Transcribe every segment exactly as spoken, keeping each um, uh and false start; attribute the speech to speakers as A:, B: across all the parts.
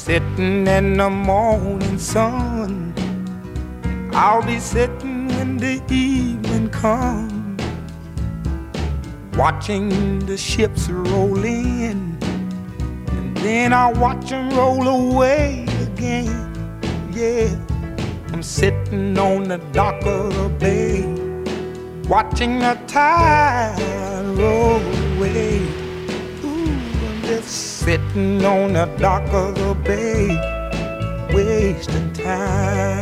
A: sitting in the morning sun. I'll be sitting when the evening comes, watching the ships roll in, and then I'll watch them roll away again. Yeah, I'm sitting on the dock of the bay, watching the tide roll away. Ooh, I'm just sitting on the dock of the bay, wasting time.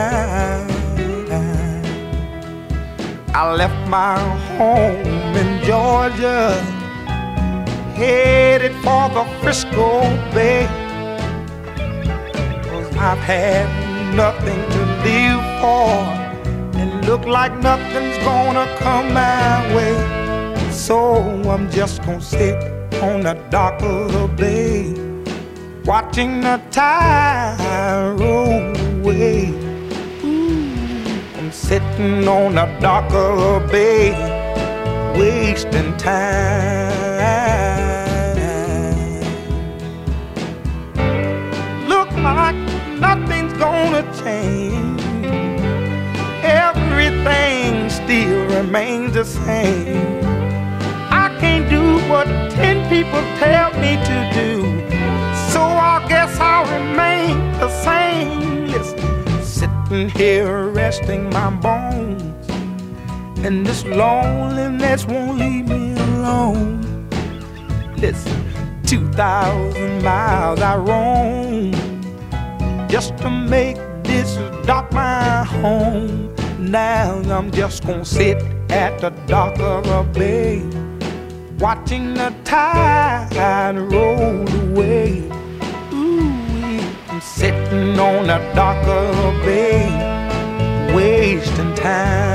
A: I left my home in Georgia, headed for the Frisco Bay, 'cause I've had nothing to live for, and look like nothing's gonna come my way. So I'm just gonna sit on the dock of the bay, watching the tide roll away. Ooh, I'm sitting on the dock of the bay, wasting time. Look like nothing's gonna change, everything still remains the same. I can't do what ten people tell me to do, so I guess I'll remain the same. Listen, sitting here resting my bones, and this loneliness won't leave me alone. Listen, two thousand miles I roam just to make this dock my home. Now I'm just gonna sit at the dock of the bay, watching the tide roll away. Ooh, I'm sitting on the dock of the bay, wasting time.